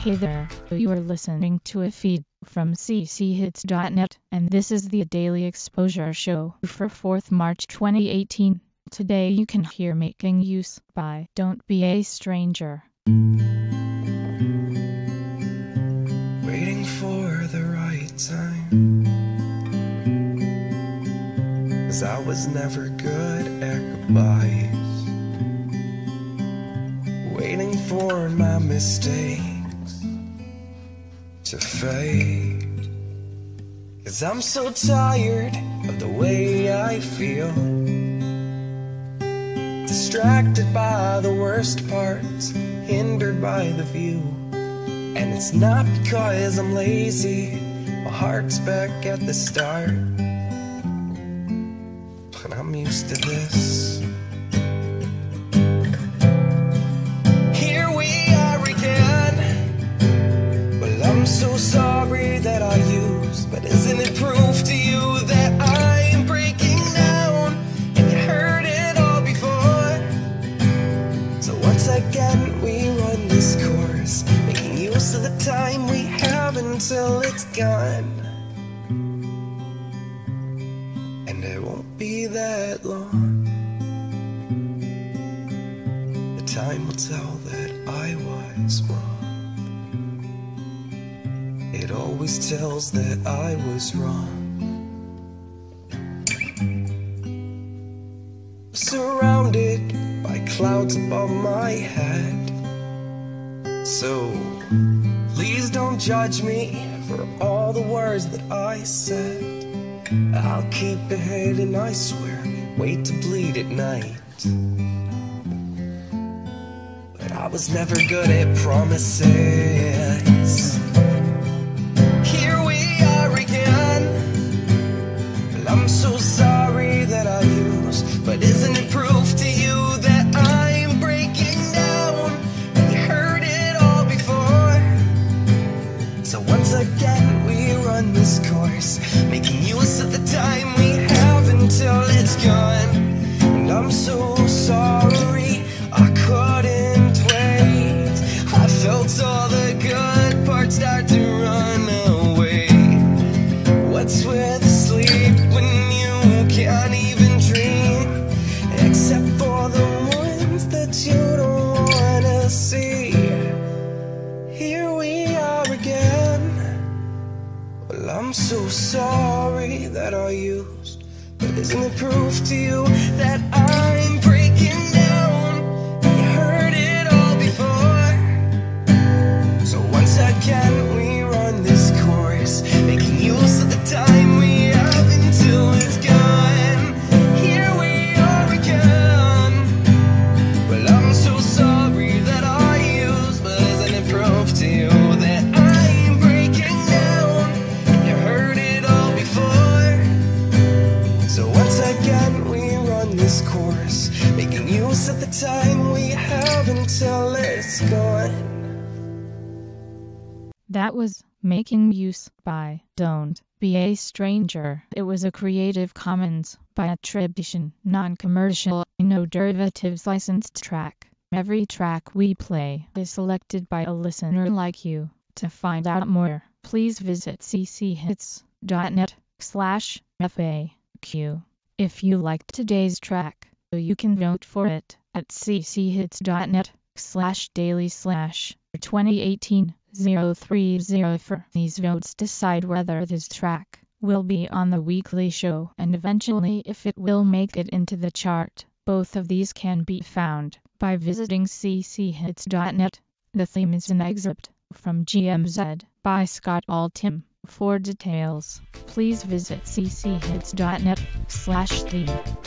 Hey there, you are listening to a feed from cchits.net, and this is the Daily Exposure Show for 4th March 2018. Today you can hear Making Use by Don't Be a Stranger. Waiting for the right time, 'cause I was never good at goodbyes. Waiting for my mistakes to fade, 'cause I'm so tired of the way I feel, distracted by the worst parts, hindered by the view. And it's not because I'm lazy, my heart's back at the start, but I'm used to this. Here we are again. Well, I'm so sorry that I used, but isn't it proof to you that I'm breaking down? And you heard it all before. So once again we run this course, making use of the time we have until it's gone. And it won't be that long. The time will tell that I was wrong. It always tells that I was wrong. Surrounded by clouds above my head, so please don't judge me for all the words that I said. I'll keep it hidden, I swear, wait to bleed at night. But I was never good at promises. Here we are again. Well, I'm so sorry that I used, but isn't it proof to you that I'm breaking down? And you heard it all before. So once again we run this course, making use of the time we have until it's gone. And I'm so sorry I couldn't wait. I felt all the good parts start to run away. What's with sleep when you can't even dream, except for the ones that you don't wanna see? Here we are again. Well, I'm so sorry that I used, but isn't it proof to you that I'm breaking down? You heard it all before. So once again we run this course, making use of the time we have until it's gone. Here we are again. Well, I'm so sorry that I used, but isn't it proof to you that I'm breaking down? You heard it all before. So once again we run this course, making use of the time we have until it's gone. That was Making Use by Don't Be a Stranger. It was a Creative Commons by attribution, non-commercial, no derivatives licensed track. Every track we play is selected by a listener like you. To find out more, please visit cchits.net/FAQ. If you liked today's track, you can vote for it at cchits.net/daily/2018-030. These votes decide whether this track will be on the weekly show and eventually if it will make it into the chart. Both of these can be found by visiting cchits.net. The theme is an excerpt from GMZ by Scott Altham. For details, please visit cchits.net/theme.